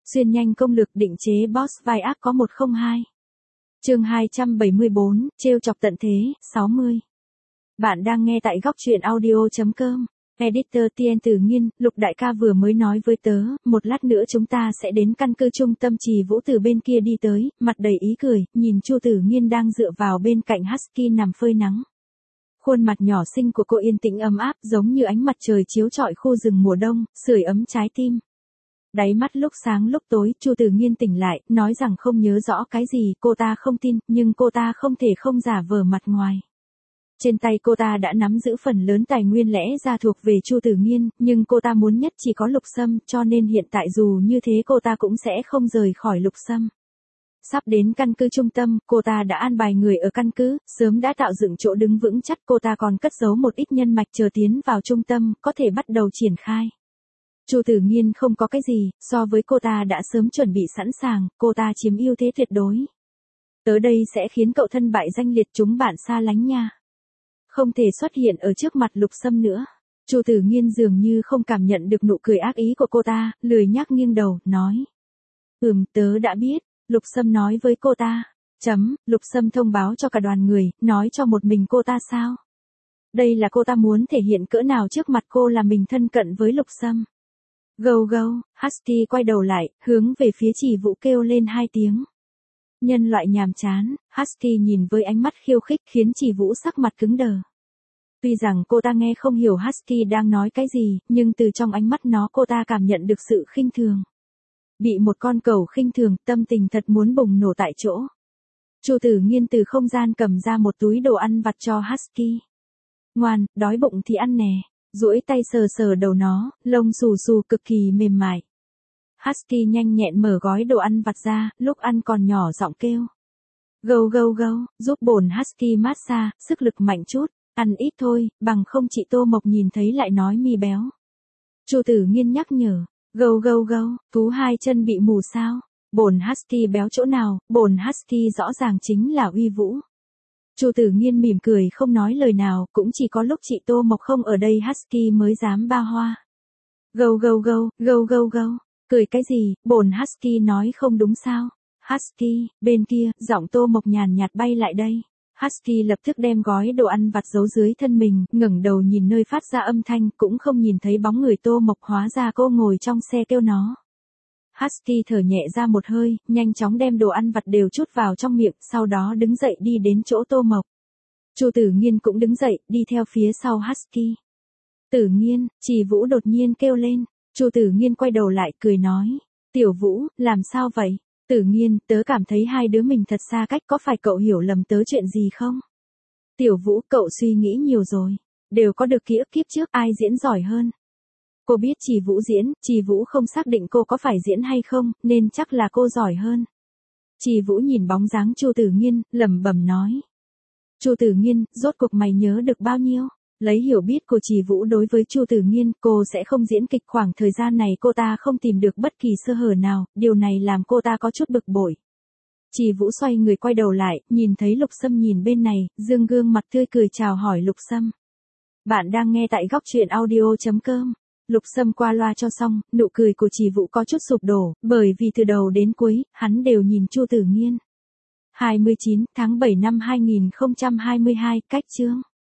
Xuyên nhanh công lược định chế boss vai ác có 102. Chương 274, trêu chọc tận thế, 60. Bạn đang nghe tại góc truyện audio.com. Editor Tien Tử Nghiên, Lục đại ca vừa mới nói với tớ, một lát nữa chúng ta sẽ đến căn cứ trung tâm. Trì Vũ từ bên kia đi tới, mặt đầy ý cười, nhìn Chu Tử Nghiên đang dựa vào bên cạnh Husky nằm phơi nắng. Khuôn mặt nhỏ xinh của cô yên tĩnh ấm áp giống như ánh mặt trời chiếu rọi khu rừng mùa đông, sưởi ấm trái tim. Đáy mắt lúc sáng lúc tối, Chu Tử Nghiên tỉnh lại, nói rằng không nhớ rõ cái gì, cô ta không tin, nhưng cô ta không thể không giả vờ mặt ngoài. Trên tay cô ta đã nắm giữ phần lớn tài nguyên lẽ ra thuộc về Chu Tử Nghiên, nhưng cô ta muốn nhất chỉ có Lục Sâm, cho nên hiện tại dù như thế cô ta cũng sẽ không rời khỏi Lục Sâm. Sắp đến căn cứ trung tâm, cô ta đã an bài người ở căn cứ, sớm đã tạo dựng chỗ đứng vững chắc. Cô ta còn cất giấu một ít nhân mạch chờ tiến vào trung tâm, có thể bắt đầu triển khai. Chu Tử Nghiên không có cái gì, so với cô ta đã sớm chuẩn bị sẵn sàng, cô ta chiếm ưu thế tuyệt đối. Tới đây sẽ khiến cậu thân bại danh liệt, chúng bạn xa lánh nha. Không thể xuất hiện ở trước mặt Lục Sâm nữa. Chu Tử Nghiên dường như không cảm nhận được nụ cười ác ý của cô ta, lười nhác nghiêng đầu, nói. Tớ đã biết, Lục Sâm nói với cô ta. Lục Sâm thông báo cho cả đoàn người, nói cho một mình cô ta sao? Đây là cô ta muốn thể hiện cỡ nào trước mặt cô là mình thân cận với Lục Sâm. Gâu gâu, Husky quay đầu lại, hướng về phía Trì Vũ kêu lên 2 tiếng. Nhân loại nhàm chán, Husky nhìn với ánh mắt khiêu khích khiến Trì Vũ sắc mặt cứng đờ. Tuy rằng cô ta nghe không hiểu Husky đang nói cái gì, nhưng từ trong ánh mắt nó cô ta cảm nhận được sự khinh thường. Bị một con cẩu khinh thường, tâm tình thật muốn bùng nổ tại chỗ. Chu Tử Nghiên từ không gian cầm ra một túi đồ ăn vặt cho Husky. Ngoan, đói bụng thì ăn nè. Duỗi tay sờ sờ đầu nó, lông xù xù cực kỳ mềm mại. Husky nhanh nhẹn mở gói đồ ăn vặt ra, lúc ăn còn nhỏ giọng kêu. Gâu gâu gâu, giúp bổn Husky massage, sức lực mạnh chút, ăn ít thôi, bằng không chị Tô Mộc nhìn thấy lại nói mi béo. Chu Tử Nghiên nhắc nhở, gâu gâu gâu, thú 2 chân bị mù sao? Bổn Husky béo chỗ nào, bổn Husky rõ ràng chính là uy vũ. Chu Tử Nghiên mỉm cười không nói lời nào, cũng chỉ có lúc chị Tô Mộc không ở đây Husky mới dám ba hoa. Gâu gâu gâu, gâu gâu gâu, cười cái gì, bổn Husky nói không đúng sao? Husky, bên kia, giọng Tô Mộc nhàn nhạt bay lại đây. Husky lập tức đem gói đồ ăn vặt giấu dưới thân mình, ngẩng đầu nhìn nơi phát ra âm thanh, cũng không nhìn thấy bóng người Tô Mộc, hóa ra cô ngồi trong xe kêu nó. Husky thở nhẹ ra một hơi, nhanh chóng đem đồ ăn vặt đều trút vào trong miệng, sau đó đứng dậy đi đến chỗ Tô Mộc. Chu Tử Nghiên cũng đứng dậy, đi theo phía sau Husky. Tử Nghiên, Trì Vũ đột nhiên kêu lên. Chu Tử Nghiên quay đầu lại, cười nói. Tiểu Vũ, làm sao vậy? Tử Nghiên, tớ cảm thấy hai đứa mình thật xa cách, có phải cậu hiểu lầm tớ chuyện gì không? Tiểu Vũ, cậu suy nghĩ nhiều rồi. Đều có được ký ức kiếp trước, ai diễn giỏi hơn? Cô biết Trì Vũ diễn, Trì Vũ không xác định cô có phải diễn hay không, nên chắc là cô giỏi hơn. Trì Vũ nhìn bóng dáng Chu Tử Nghiên, lẩm bẩm nói. Chu Tử Nghiên, rốt cuộc mày nhớ được bao nhiêu? Lấy hiểu biết của Trì Vũ đối với Chu Tử Nghiên, cô sẽ không diễn kịch. Khoảng thời gian này cô ta không tìm được bất kỳ sơ hở nào, điều này làm cô ta có chút bực bội. Trì Vũ xoay người quay đầu lại, nhìn thấy Lục Sâm nhìn bên này, dương gương mặt tươi cười chào hỏi Lục Sâm. Bạn đang nghe tại góc truyện audio.com. Lục Sâm qua loa cho xong, nụ cười của Trì Vũ có chút sụp đổ, bởi vì từ đầu đến cuối, hắn đều nhìn Chu Tử Nghiên. 29 tháng 7 năm 2022, cách chương.